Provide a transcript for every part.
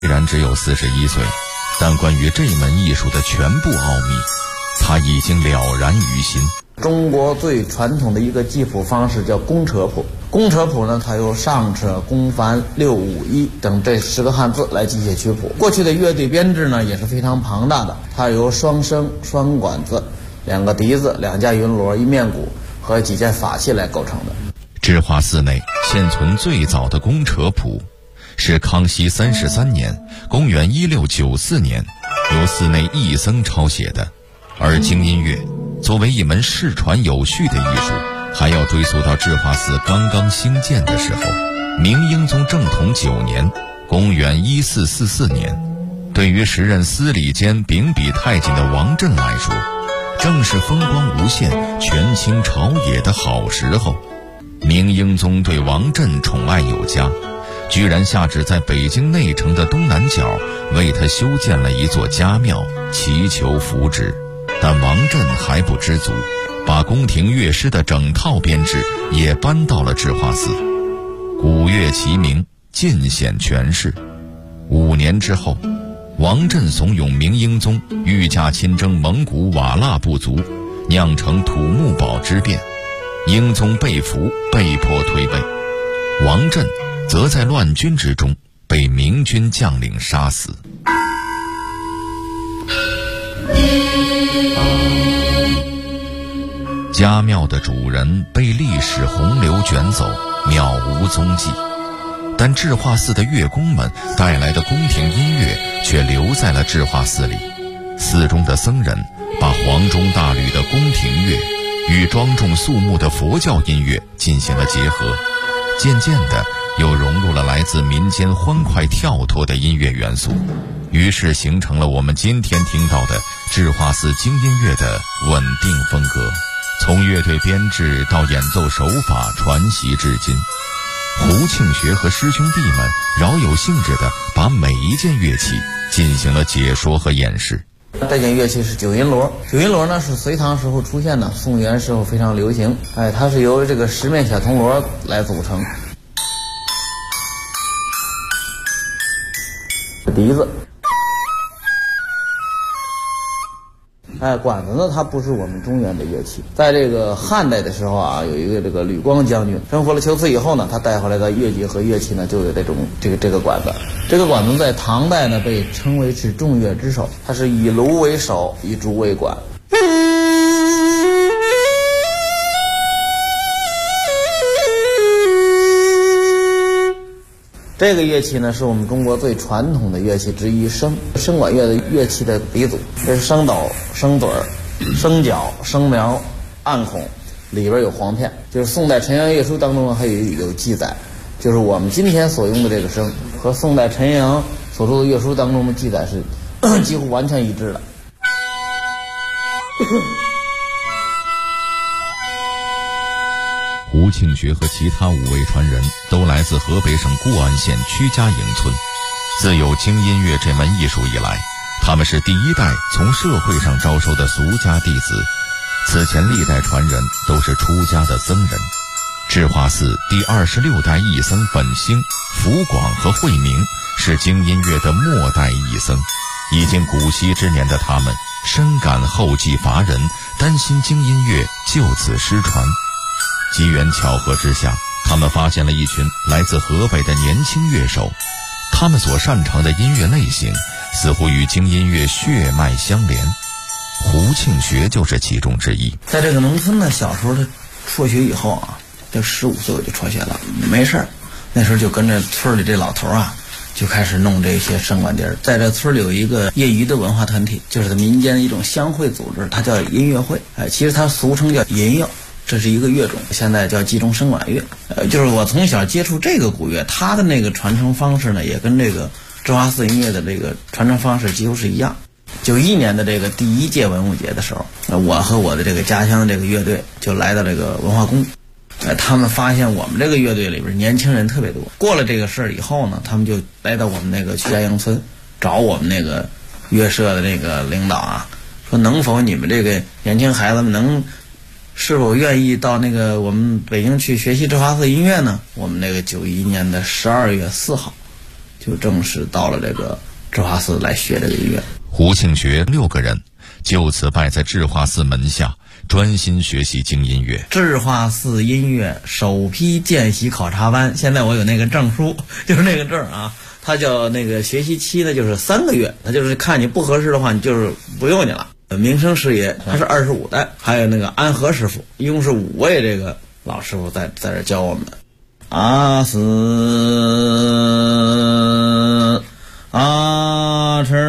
虽然只有41岁，但关于这门艺术的全部奥秘，他已经了然于心。 中国最传统的一个记谱方式叫公车谱。公车谱呢，它由上车、公繁、六五一等这10个汉字来记写曲谱。过去的乐队编制呢也是非常庞大的，它由双笙、双管子、2个笛子、2架云锣、1面鼓和几件法器来构成的。 智化寺内现存最早的公车谱，是康熙33年公元1694年由寺内义僧抄写的。而京音乐作为一门世传有序的艺术，还要追溯到智化寺刚刚兴建的时候，明英宗正统9年公元1444年。对于时任司礼监秉笔太监的王振来说，正是风光无限、权倾朝野的好时候。明英宗对王振宠爱有加，居然下旨在北京内城的东南角为他修建了一座家庙，祈求福祉。但王振还不知足，把宫廷乐师的整套编制也搬到了智化寺，古乐齐鸣，尽显权势。5年之后，王振怂恿明英宗御驾亲征蒙古瓦剌部族，酿成土木堡之变，英宗被俘，被迫退位。王振则在乱军之中被明军将领杀死。家庙的主人被历史洪流卷走，渺无踪迹，但智化寺的乐工们带来的宫廷音乐却留在了智化寺里。寺中的僧人把黄钟大吕的宫廷乐与庄重肃穆的佛教音乐进行了结合，渐渐的又融入了来自民间欢快跳脱的音乐元素，于是形成了我们今天听到的智化寺京音乐的稳定风格。从乐队编制到演奏手法传习至今，胡庆学和师兄弟们饶有兴致地把每一件乐器进行了解说和演示。 这件乐器是9音锣，9音锣呢是隋唐时候出现的，宋元时候非常流行。它是由这个10面小铜锣来组成。笛子，管子呢，它不是我们中原的乐器。在这个汉代的时候啊，有一个这个吕光将军征服了龟兹以后呢，他带回来的乐器和乐器呢，就有这个管子。这个管子在唐代呢，被称为是众乐之首，它是以芦为首，以竹为管。这个乐器呢，是我们中国最传统的乐器之一，笙管乐的乐器的鼻祖。这是笙斗、笙嘴、笙角、笙苗、暗孔，里边有簧片。就是宋代陈阳乐书当中还有记载，就是我们今天所用的这个笙和宋代陈阳所著的乐书当中的记载是几乎完全一致的。 胡庆学和其他5位传人都来自河北省固安县曲家营村。自有京音乐这门艺术以来，他们是第一代从社会上招收的俗家弟子，此前历代传人都是出家的僧人。智化寺第26代义僧本兴、福广和慧明是京音乐的末代义僧。已经古稀之年的他们深感后继乏人，担心京音乐就此失传。机缘巧合之下，他们发现了一群来自河北的年轻乐手，他们所擅长的音乐类型似乎与京音乐血脉相连。胡庆学就是其中之一。 在这个农村呢，小时候他辍学以后啊，就15岁我就辍学了，没事儿，那时候就跟着村里这老头啊，就开始弄这些笙管笛儿。在这村里有一个业余的文化团体，就是民间的一种乡会组织，它叫音乐会，其实它俗称叫银乐。这是一个乐种，现在叫集中笙管乐。就是我从小接触这个古乐，它的那个传承方式呢，也跟这个智化寺音乐的这个传承方式几乎是一样。91年的这个第1届文物节的时候，我和我的这个家乡的这个乐队就来到这个文化宫。他们发现我们这个乐队里边年轻人特别多。过了这个事儿以后呢，他们就来到我们那个曲家营村，找我们那个乐社的那个领导啊，说能否你们这个年轻孩子们是否愿意到那个我们北京去学习智化寺音乐呢？我们那个91年的12月4号就正式到了这个智化寺来学这个音乐。 胡庆学6个人就此拜在智化寺门下，专心学习京音乐。 智化寺音乐首批见习考察班，现在我有那个证书，就是那个证啊，它叫那个学习期呢，就是3个月，它就是看你不合适的话，你就是不用你了。明生师爷他是25代，还有那个安和师傅，一共是5位这个老师傅在这教我们。阿斯阿哧。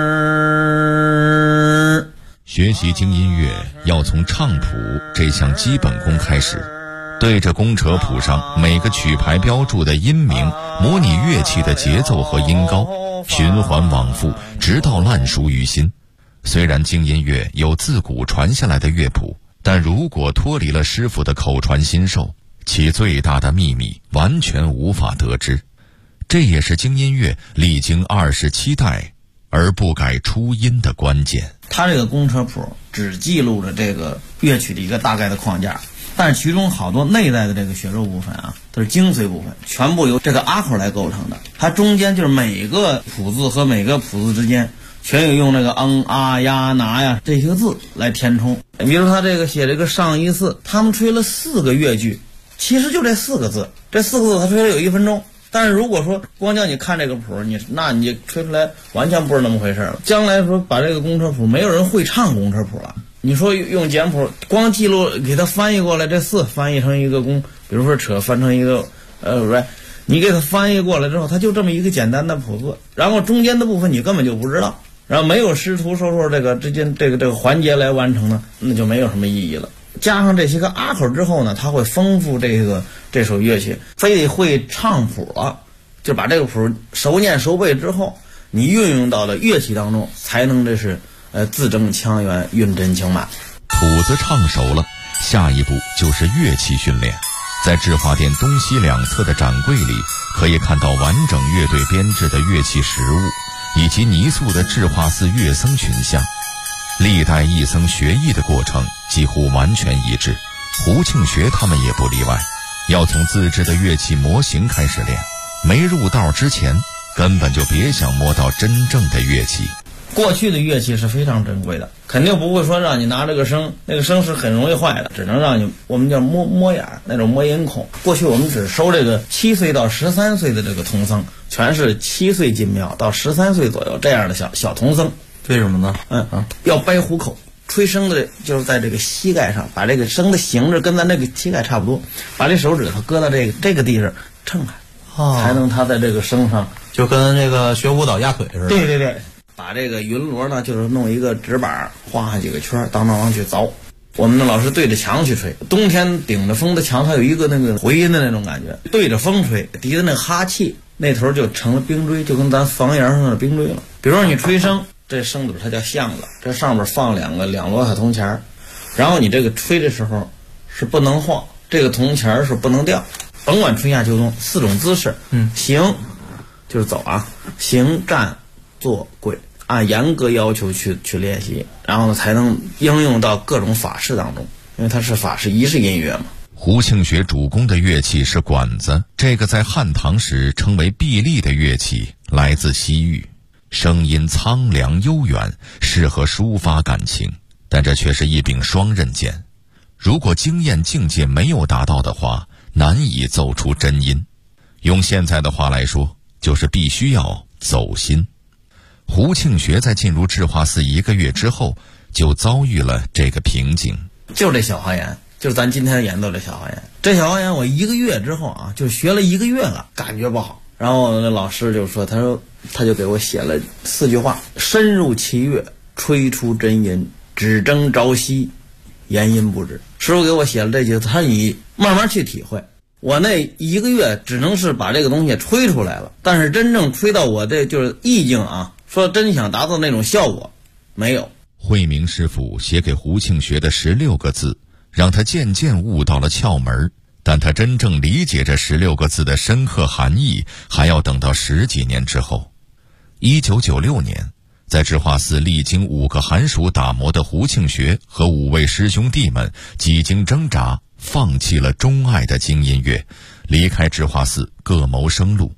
学习京音乐要从唱谱这项基本功开始，对着弓扯谱上每个曲牌标注的音名，模拟乐器的节奏和音高，循环往复，直到烂熟于心。虽然京音乐有自古传下来的乐谱，但如果脱离了师傅的口传心授，其最大的秘密完全无法得知。这也是京音乐历经27代而不改初音的关键。 它这个弓车谱只记录着这个乐曲的一个大概的框架，但是其中好多内在的这个血肉部分啊，都是精髓部分，全部由这个阿口来构成的。它中间就是每个谱字和每个谱字之间全有用那个啊呀拿呀这些个字来填充。比如他这个写这个上一寺，他们吹了4个乐句，其实就这4个字，这4个字他吹了有1分钟。但是如果说光叫你看这个谱，你吹出来完全不是那么回事了。将来说把这个弓车谱，没有人会唱弓车谱了。你说用简谱光记录给它翻译过来，这4翻译成一个弓，比如说扯翻成一个你给它翻译过来之后，它就这么一个简单的谱字，然后中间的部分你根本就不知道，然后没有师徒授受这个之间这个环节来完成呢，那就没有什么意义了。加上这些个阿口之后呢，它会丰富这首乐器。非得会唱谱了，就把这个谱熟念熟背之后，你运用到了乐器当中，才能这是字正腔圆，韵真情满。 谱子唱熟了，下一步就是乐器训练。在智化殿东西两侧的展柜里，可以看到完整乐队编制的乐器实物，以及泥塑的智化寺乐僧群像。历代义僧学艺的过程几乎完全一致，胡庆学他们也不例外，要从自制的乐器模型开始练，没入道之前根本就别想摸到真正的乐器。 过去的乐器是非常珍贵的，肯定不会说让你拿这个笙，那个笙是很容易坏的，只能让你我们叫摸眼那种摸音孔。过去我们只收这个7岁到13岁的这个童僧，全是7岁进庙到13岁左右这样的小童僧。 为什么呢？ 要掰虎口，吹笙的就是在这个膝盖上，把这个笙的形制跟咱这个膝盖差不多，把这手指头搁到这个地上撑开，才能他在这个笙上就跟这个学舞蹈压腿似的。 对对对，把这个云锣呢，就是弄一个纸板画上几个圈，当去凿。我们的老师对着墙去吹，冬天顶着风的墙，它有一个那个回音的那种感觉，对着风吹，底下那个哈气那头就成了冰锥，就跟咱房檐上的冰锥了。比如说你吹笙，这笙嘴它叫巷子，这上面放两摞小铜钱，然后你这个吹的时候是不能晃，这个铜钱是不能掉，甭管春夏秋冬4种姿势。行就是走啊，行站坐跪，按严格要求去练习，然后呢才能应用到各种法事当中，因为它是法事仪式音乐嘛。 胡庆学主攻的乐器是管子，这个在汉唐时称为碧丽的乐器来自西域，声音苍凉悠远，适合抒发感情，但这却是一柄双刃剑。如果经验境界没有达到的话，难以奏出真音。用现在的话来说，就是必须要走心。胡庆学在进入智化寺1个月之后，就遭遇了这个瓶颈。 就这小花言，就是咱今天演奏这小花言。这小花言我1个月之后啊，就学了1个月了，感觉不好。然后那老师就说，他就给我写了4句话：深入其乐，吹出真音，只争朝夕，言音不止。师傅给我写了这句，他你慢慢去体会。我那1个月只能是把这个东西吹出来了，但是真正吹到我这就是意境啊，说真想达到那种效果，没有。 慧明师傅写给胡庆学的16个字，让他渐渐悟到了窍门，但他真正理解这16个字的深刻含义，还要等到10几年之后。1996年，在智化寺历经5个寒暑打磨的胡庆学和5位师兄弟们几经挣扎，放弃了钟爱的京音乐，离开智化寺各谋生路。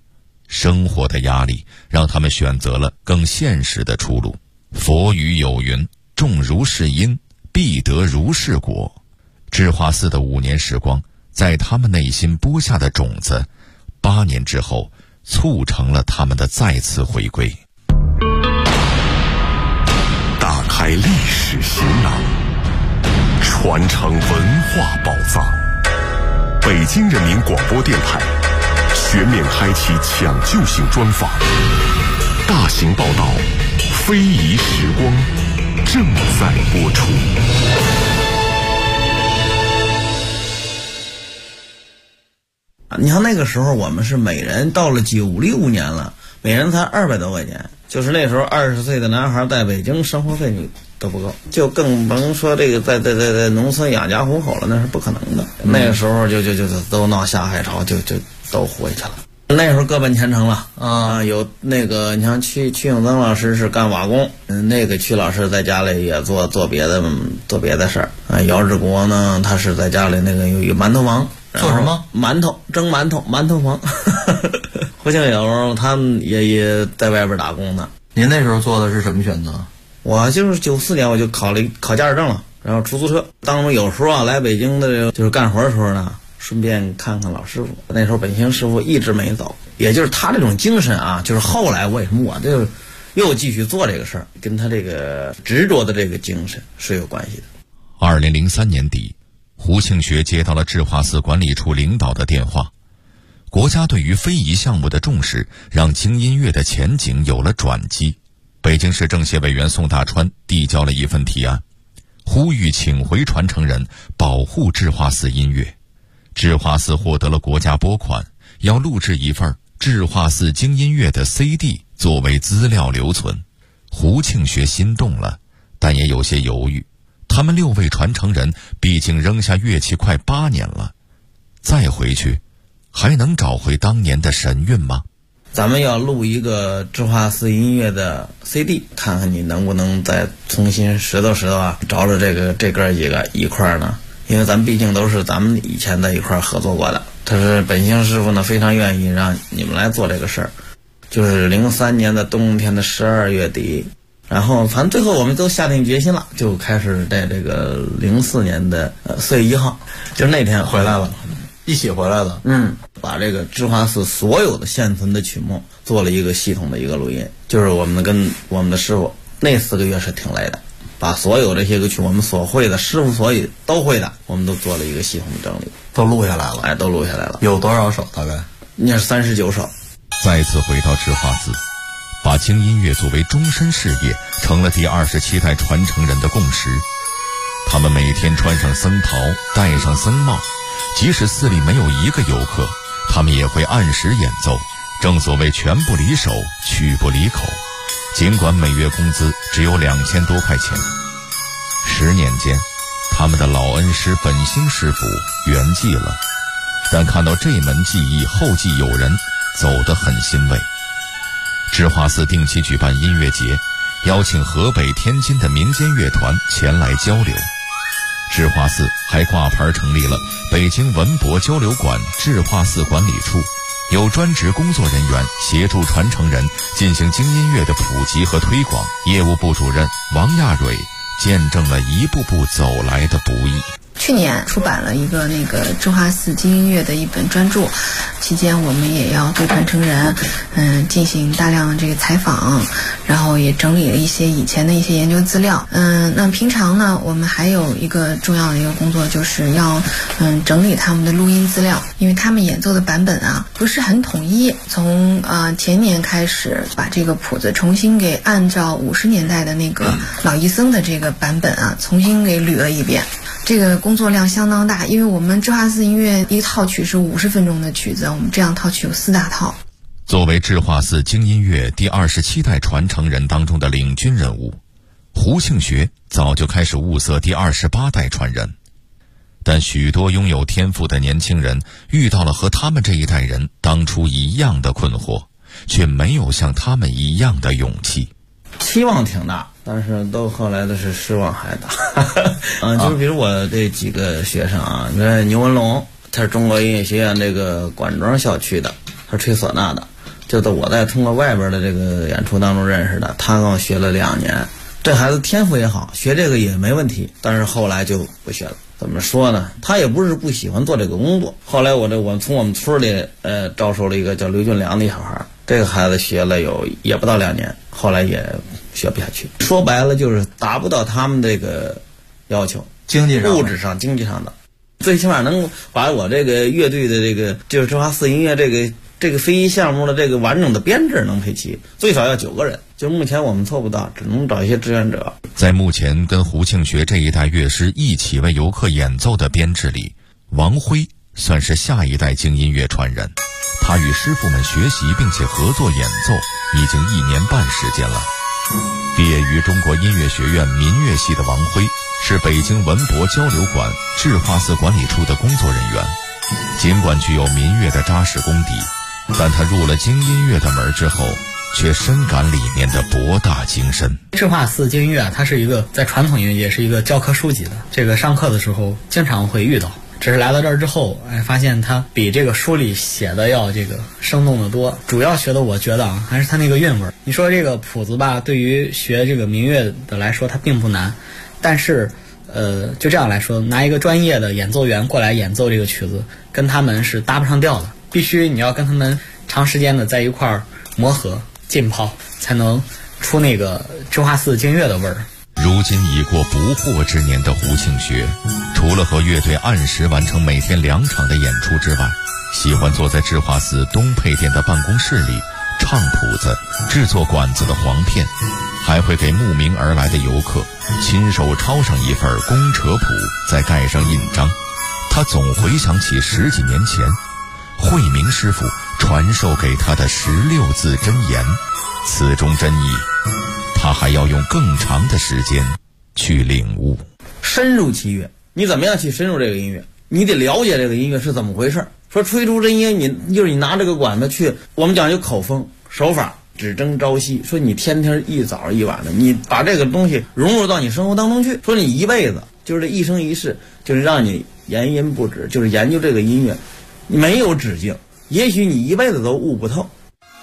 生活的压力让他们选择了更现实的出路。佛语有云：种如是因，必得如是果。智化寺的5年时光，在他们内心播下的种子，8年之后促成了他们的再次回归。 打开历史行囊，传承文化宝藏。北京人民广播电台全面开启抢救性专访，大型报道非遗时光正在播出。 你看那个时候我们是每人到了96年了，每人才200多块钱，就是那时候20岁的男孩在北京生活费你都不够，就更甭说这个在农村养家糊口了，那是不可能的。那个时候就都闹下海潮，就都回去了。那时候各奔前程了啊，有那个你像曲永增老师是干瓦工，那个曲老师在家里也做别的事儿啊。姚志国呢，他是在家里那个有一个馒头房。 做什么？ 馒头，蒸馒头房。胡庆友他们也在外边打工呢。 您那时候做的是什么选择？ 我就是94年我就考驾驶证了，然后出租车。当中有时候啊来北京的就是干活的时候呢，顺便看看老师傅。那时候本兴师傅一直没走，也就是他这种精神啊，就是后来为什么我就又继续做这个事儿，跟他这个执着的这个精神是有关系的。 2003年底，胡庆学接到了智化寺管理处领导的电话。国家对于非遗项目的重视，让京音乐的前景有了转机。北京市政协委员宋大川递交了一份提案，呼吁请回传承人，保护智化寺音乐。智化寺获得了国家拨款，要录制一份智化寺京音乐的 CD 作为资料留存。胡庆学心动了，但也有些犹豫。他们6位传承人毕竟扔下乐器快8年了，再回去还能找回当年的神韵吗？ 咱们要录一个智化寺音乐的 CD， 看看你能不能再重新拾掇啊，找找这哥几个一块儿呢？因为咱们毕竟都是咱们以前在一块儿合作过的。他是本兴师傅呢，非常愿意让你们来做这个事儿。就是03年的冬天的12月底，然后反正最后我们都下定决心了，就开始在这个04年的4月1号，就是那天回来了。一起回来的， 把这个智化寺所有的现存的曲目做了一个系统的一个录音，就是我们跟我们的师傅那4个月是挺累的，把所有这些个曲我们所会的师傅所以都会的，我们都做了一个系统的整理， 都录下来了。 哎，都录下来了。 有多少首？大概那是39首。 再次回到智化寺，把京音乐作为终身事业，成了第27代传承人的共识。他们每天穿上僧袍，戴上僧帽，即使寺里没有一个游客，他们也会按时演奏。正所谓拳不离手，曲不离口。尽管每月工资只有2000多块钱，10年间，他们的老恩师本兴师傅圆寂了，但看到这门技艺后继有人，走得很欣慰。智化寺定期举办音乐节，邀请河北、天津的民间乐团前来交流。智化寺还挂牌成立了北京文博交流馆智化寺管理处，有专职工作人员协助传承人进行京音乐的普及和推广。业务部主任王亚蕊见证了一步步走来的不易。 去年出版了一个智化寺京音乐的一本专著，期间我们也要对传承人进行大量的这个采访，然后也整理了一些以前的一些研究资料。那平常呢，我们还有一个重要的一个工作，就是要整理他们的录音资料，因为他们演奏的版本啊不是很统一。从前年开始，把这个谱子重新给按照50年代的那个老艺僧的这个版本啊，重新给捋了一遍。这个工作量相当大，因为我们智化寺音乐一套曲是50分钟的曲子，我们这样套曲有4大套。 作为智化寺京音乐第27代传承人当中的领军人物，胡庆学早就开始物色第28代传人，但许多拥有天赋的年轻人遇到了和他们这一代人当初一样的困惑，却没有像他们一样的勇气。 期望挺大，但是都后来的是失望还大。就是比如我这几个学生啊，你看牛文龙，他是中国音乐学院这个管庄校区的，他是吹唢呐的。 就我在通过外边的这个演出当中认识的，他跟我学了2年。这孩子天赋也好，学这个也没问题，但是后来就不学了。怎么说呢？他也不是不喜欢做这个工作。后来我从我们村里招收了一个叫刘俊良的小孩，这个孩子学了也不到2年，后来也学不下去。说白了就是达不到他们这个要求， 经济上、 物质上、经济上的，最起码能把我这个乐队的这个就是芝华寺音乐这个非遗项目的这个完整的编制能配齐，最少要9个人。就目前我们做不到，只能找一些志愿者。 在目前跟胡庆学这一代乐师一起为游客演奏的编制里，王辉算是下一代京音乐传人。他与师傅们学习并且合作演奏已经1年半时间了。毕业于中国音乐学院民乐系的王辉，是北京文博交流馆智化寺管理处的工作人员。尽管具有民乐的扎实功底，但他入了京音乐的门之后，却深感里面的博大精深。 智化寺京音乐它是一个在传统音乐界是一个教科书级的，这个上课的时候经常会遇到。只是来到这儿之后，发现它比这个书里写的要这个生动的多。主要学的我觉得还是它那个韵味。你说这个谱子吧，对于学这个民乐的来说它并不难，但是就这样来说，拿一个专业的演奏员过来演奏这个曲子，跟他们是搭不上调的。必须你要跟他们长时间的在一块儿磨合浸泡，才能出那个智化寺京乐的味儿。 如今已过不惑之年的胡庆学，除了和乐队按时完成每天2场的演出之外，喜欢坐在智化寺东配殿的办公室里唱谱子、制作管子的簧片，还会给慕名而来的游客亲手抄上一份公扯谱，再盖上印章。他总回想起10几年前慧明师傅传授给他的16字真言，此中真意他还要用更长的时间去领悟。 深入其乐，你怎么样去深入这个音乐？你得了解这个音乐是怎么回事。说吹出真音，你拿这个管子去，我们讲究口风手法，只争朝夕。说你天天一早一晚的，你把这个东西融入到你生活当中去。说你一辈子就是这一生一世，就是让你研音不止，就是研究这个音乐，没有止境。也许你一辈子都悟不透。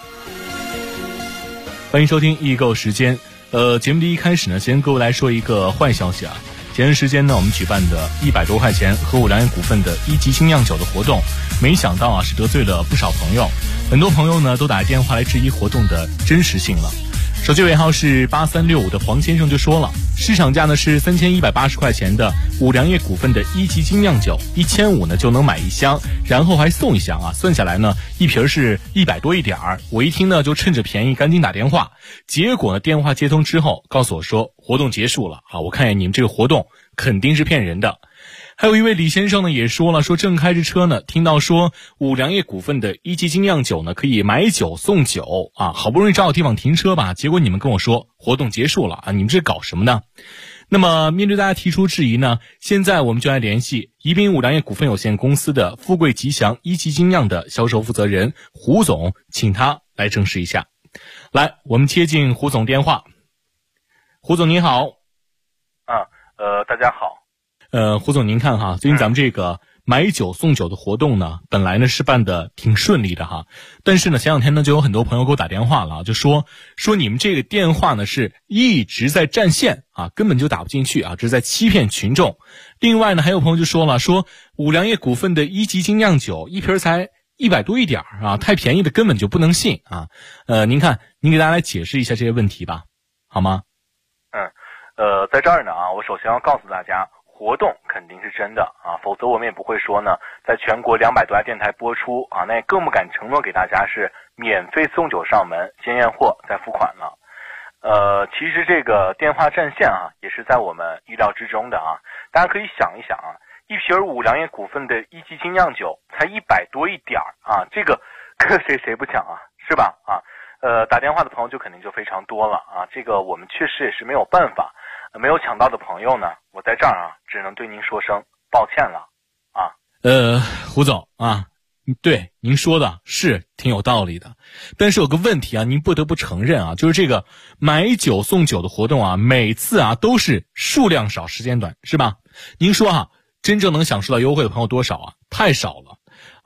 欢迎收听易购时间。节目的一开始呢，先跟各位来说一个坏消息啊。前段时间呢，我们举办的100多块钱和五粮液股份的1级精酿酒的活动，没想到啊是得罪了不少朋友，很多朋友呢都打电话来质疑活动的真实性了。手机尾号是8365的黄先生就说了，市场价呢是3180块钱的五粮液股份的1级精酿酒，1500呢就能买1箱，然后还送1箱啊，算下来呢一瓶是100多一点儿。我一听呢就趁着便宜赶紧打电话，结果呢电话接通之后告诉我说活动结束了啊，我看见你们这个活动肯定是骗人的。还有一位李先生呢也说了，说正开着车呢，听到说五粮液股份的1级精酿酒呢可以买酒送酒啊，好不容易找个地方停车吧，结果你们跟我说活动结束了啊，你们这搞什么呢？那么面对大家提出质疑呢，现在我们就来联系宜宾五粮液股份有限公司的富贵吉祥1级精酿的销售负责人胡总，请他来证实一下。来，我们接进胡总电话。胡总您好。 大家好。 胡总您看哈，最近咱们这个买酒送酒的活动呢，本来呢是办的挺顺利的哈，但是呢前2天呢就有很多朋友给我打电话了，就说你们这个电话呢是一直在占线啊，根本就打不进去啊，这是在欺骗群众。另外呢还有朋友就说了，说五粮液股份的1级精酿酒一瓶才100多一点啊，太便宜的根本就不能信啊。您看您给大家来解释一下这些问题吧，好吗？ 在这儿呢啊，我首先要告诉大家，活动肯定是真的啊，否则我们也不会说呢，在全国200多家电台播出啊，那也更不敢承诺给大家是免费送酒上门，先验货再付款了。其实这个电话占线啊，也是在我们预料之中的啊。大家可以想一想啊，一瓶五粮液股份的1级精酿酒才100多一点啊，这个谁不抢啊，是吧？啊，打电话的朋友就肯定就非常多了啊，这个我们确实也是没有办法。没有抢到的朋友呢，我在这儿啊，只能对您说声抱歉了啊。 胡总啊，对您说的是挺有道理的，但是有个问题啊，您不得不承认啊，就是这个买酒送酒的活动啊，每次啊都是数量少时间短，是吧？您说啊，真正能享受到优惠的朋友多少啊？太少了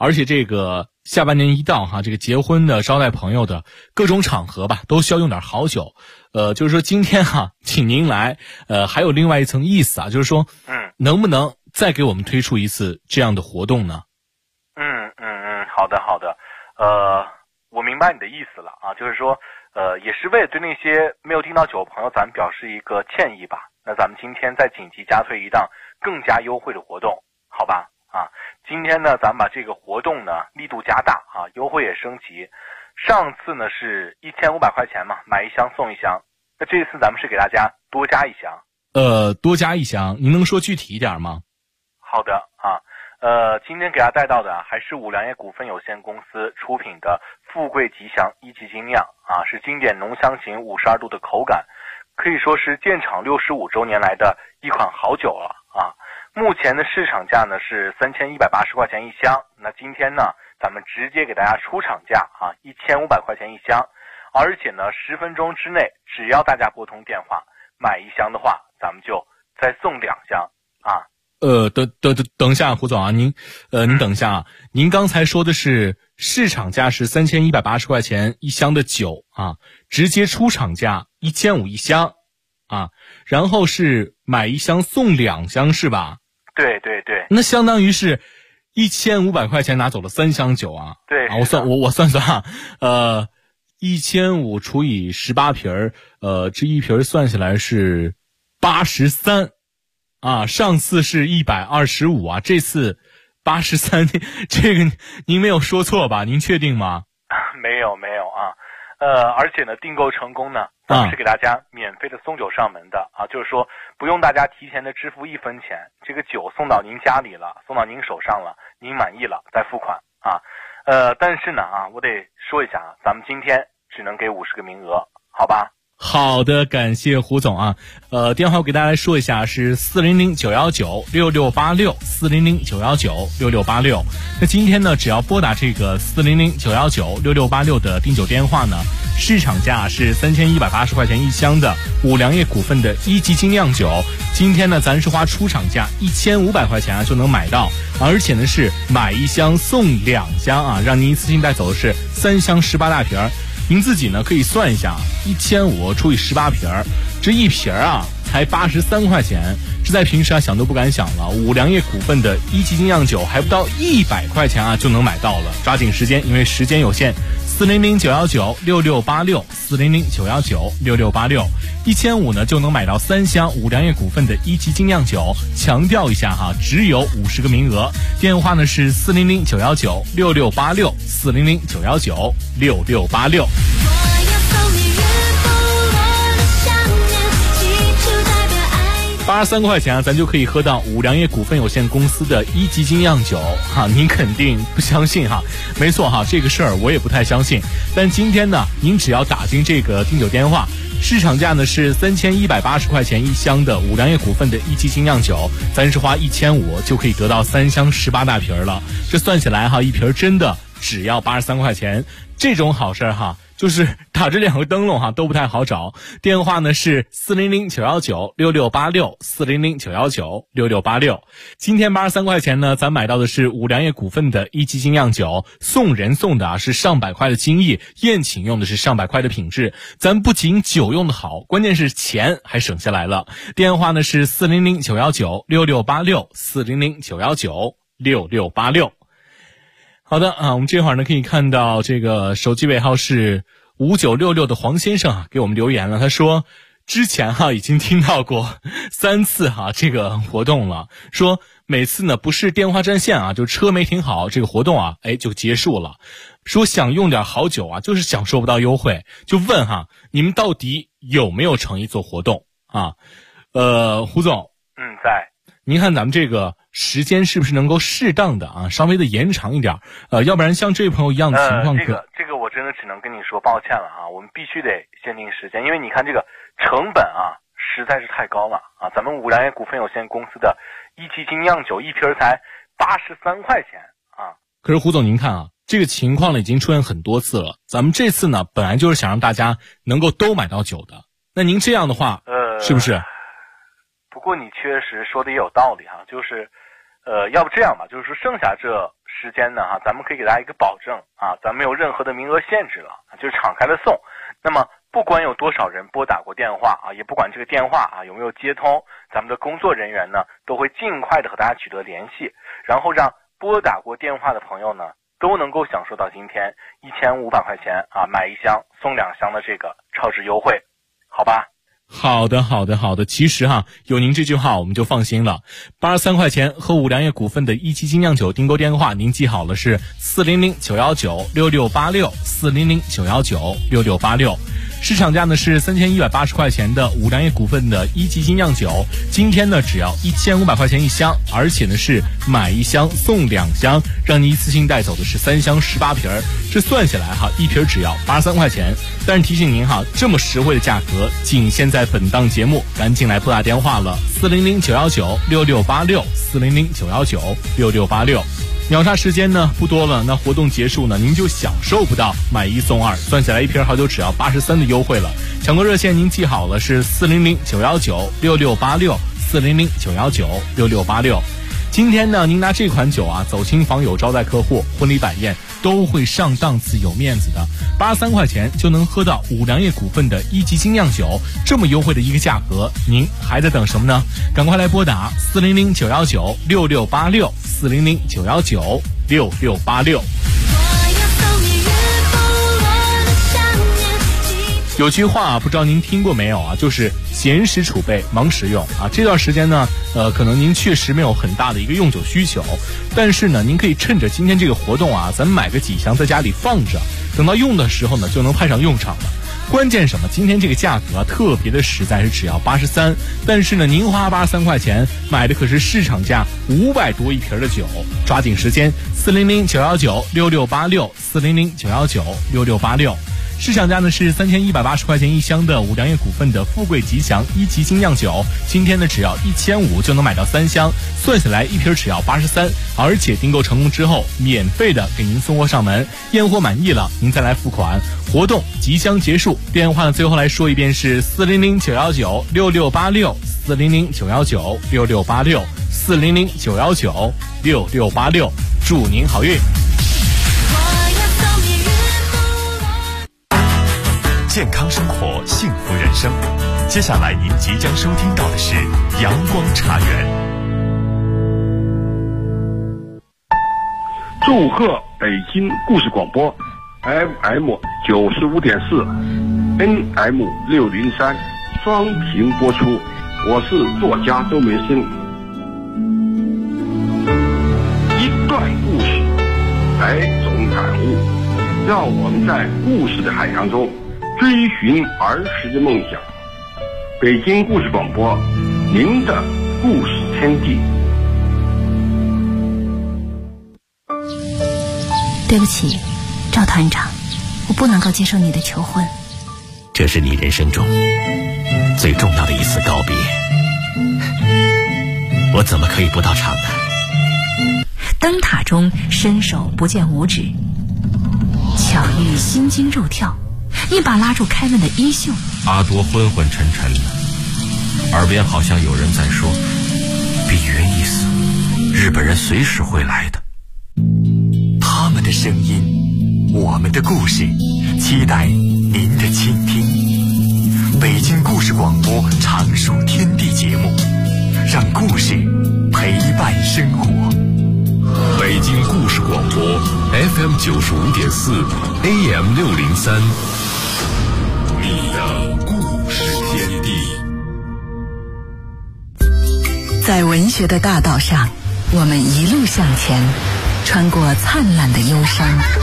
而且这个下半年一到哈，这个结婚的、招待朋友的各种场合吧，都需要用点好酒。就是说今天哈，请您来，还有另外一层意思啊，就是说，能不能再给我们推出一次这样的活动呢？ 好的，我明白你的意思了啊，就是说，也是为了对那些没有订到酒的朋友，咱们表示一个歉意吧。那咱们今天再紧急加推一档更加优惠的活动，好吧？啊，今天呢，咱们把这个活动呢力度加大啊，优惠也升级。上次呢是1500块钱嘛，买一箱送一箱。那这次咱们是给大家多加一箱。 多加一箱，您能说具体一点吗？ 好的啊，今天给大家带到的还是五粮液股份有限公司出品的富贵吉祥一级精酿啊，是经典浓香型52度的口感，可以说是建厂65周年来的一款好酒了啊。目前的市场价呢是3180块钱一箱，那今天呢咱们直接给大家出厂价啊1500块钱一箱，而且呢10分钟之内只要大家拨通电话买一箱的话，咱们就再送2箱啊。 等一下，胡总啊，您等一下啊，您刚才说的是市场价是3180块钱一箱的酒啊，直接出厂价1500一箱啊，然后是买一箱送2箱是吧？ 对， 那相当于是1500块钱拿走了3箱酒啊。 对啊，我算啊，1500除以18瓶这一瓶算下来是83。啊，上次是125啊，这次83，这个您没有说错吧？您确定吗？ 没有啊，而且呢，订购成功呢，咱们是给大家免费的送酒上门的啊，就是说不用大家提前的支付1分钱，这个酒送到您家里了，送到您手上了，您满意了再付款啊。但是呢啊，我得说一下啊，咱们今天只能给50个名额，好吧？ 好的，感谢胡总啊。电话我给大家来说一下是400-919-6686，400-919-6686。那今天呢，只要拨打这个400-919-6686的订酒电话呢，市场价是3180块钱一箱的五粮液股份的一级精酿酒，今天呢咱是花出厂价1500块钱啊就能买到，而且呢是买一箱送2箱啊，让您一次性带走的是3箱18大瓶。您自己呢可以算一下，1500除以18瓶，这一瓶啊才83块钱，这在平时啊想都不敢想了。五粮液股份的一级精酿酒还不到100块钱啊就能买到了，抓紧时间，因为时间有限。400-919-6686，400-919-6686，1500呢就能买到3箱五粮液股份的一级精酿酒。强调一下哈，只有50个名额。电话呢是400-919-6686，400-919-6686。83块钱啊，咱就可以喝到五粮液股份有限公司的一级精酿酒哈，您肯定不相信哈？没错哈，这个事儿我也不太相信。但今天呢，您只要打进这个订酒电话，市场价呢是3180块钱一箱的五粮液股份的一级精酿酒，咱是花1500就可以得到3箱18大瓶了。这算起来哈，一瓶真的只要83块钱，这种好事哈。就是打这2个灯笼哈都不太好找，电话呢是400-919-6686，400-919-6686。今天83块钱呢，咱买到的是五粮液股份的一级精酿酒，送人送的是上百块的精益，宴请用的是上百块的品质。咱不仅酒用的好，关键是钱还省下来了。电话呢是400-919-6686，400-919-6686。好的啊，我们这会儿呢可以看到这个手机尾号是5966的黄先生啊给我们留言了，他说之前已经听到过3次这个活动了，说每次呢不是电话占线啊，就车没停好，这个活动就结束了。说想用点好酒就是享受不到优惠，就问你们到底有没有诚意做活动啊？胡总， 在。 您看咱们这个时间是不是能够适当的稍微的延长一点，要不然像这位朋友一样的情况这个我真的只能跟你说抱歉了我们必须得限定时间，因为你看这个成本实在是太高了咱们五粮液股份有限公司的一级精酿酒一瓶才83块钱可是胡总您看这个情况呢已经出现很多次了，咱们这次呢本来就是想让大家能够都买到酒的，那您这样的话是不是？ 不过你确实说的也有道理就是要不这样吧，就是说剩下这时间呢咱们可以给大家一个保证咱没有任何的名额限制了，就是敞开的送。那么不管有多少人拨打过电话也不管这个电话有没有接通，咱们的工作人员呢都会尽快的和大家取得联系，然后让拨打过电话的朋友呢都能够享受到今天1500块钱买1箱送2箱的这个超值优惠，好吧？ 好的。其实有您这句话我们就放心了。83块钱喝五粮液股份的一级精酿酒订购电话，您记好了是400-919-6686，400-919-6686。市场价呢是3180块钱的五粮液股份的一级精酿酒，今天呢只要1500块钱1箱，而且呢是买1箱送2箱，让你一次性带走的是3箱18瓶，这算下来一瓶只要83块钱。但是提醒您这么实惠的价格仅限在本档节目，赶紧来拨打电话了，400-919-6686，400-919-6686。秒杀时间呢不多了，那活动结束呢您就享受不到买1送2，算下来一瓶好酒只要83的优惠了。抢购热线您记好了是400-919-6686，400-919-6686。今天呢您拿这款酒走亲访友、招待客户、婚礼摆宴都会上档次有面子的。83块钱就能喝到五粮液股份的一级精酿酒，这么优惠的一个价格，您还在等什么呢？赶快来拨打400-919-6686，400-919-6686。有句话不知道您听过没有就是闲时储备，忙时用这段时间呢可能您确实没有很大的一个用酒需求，但是呢您可以趁着今天这个活动咱们买个几箱在家里放着，等到用的时候呢就能派上用场了。关键什么？今天这个价格特别的实在，是只要83，但是呢您花83块钱买的可是市场价500多一瓶的酒，抓紧时间，400-919-6686，400-919-6686。市场价呢是3180块钱1箱的五粮液股份的富贵吉祥一级精酿酒，今天呢只要1500就能买到3箱，算下来一瓶只要83，而且订购成功之后免费的给您送货上门，验货满意了您再来付款。活动即将结束，电话呢最后来说一遍是400-919-6686，400-919-6686，400-919-6686，祝您好运。 健康生活，幸福人生。接下来您即将收听到的是阳光茶园。 祝贺北京故事广播 FM 95.4 NM 603双屏播出，我是作家周梅生。一段故事，100种感悟，让我们在故事的海洋中追寻儿时的梦想。北京故事广播，您的故事天地。 对不起，赵团长，我不能够接受你的求婚。 这是你人生中最重要的一次告别，我怎么可以不到场呢？ 灯塔中伸手不见五指，巧遇心惊肉跳，一把拉住凯文的衣袖。 阿多昏昏沉沉的，耳边好像有人在说：“比约一死，日本人随时会来的。” 他们的声音，我们的故事，期待您的倾听。北京故事广播常数天地节目，让故事陪伴生活。 北京故事广播 FM 95.4 AM 603，你的故事天地。 在文学的大道上，我们一路向前，穿过灿烂的忧伤。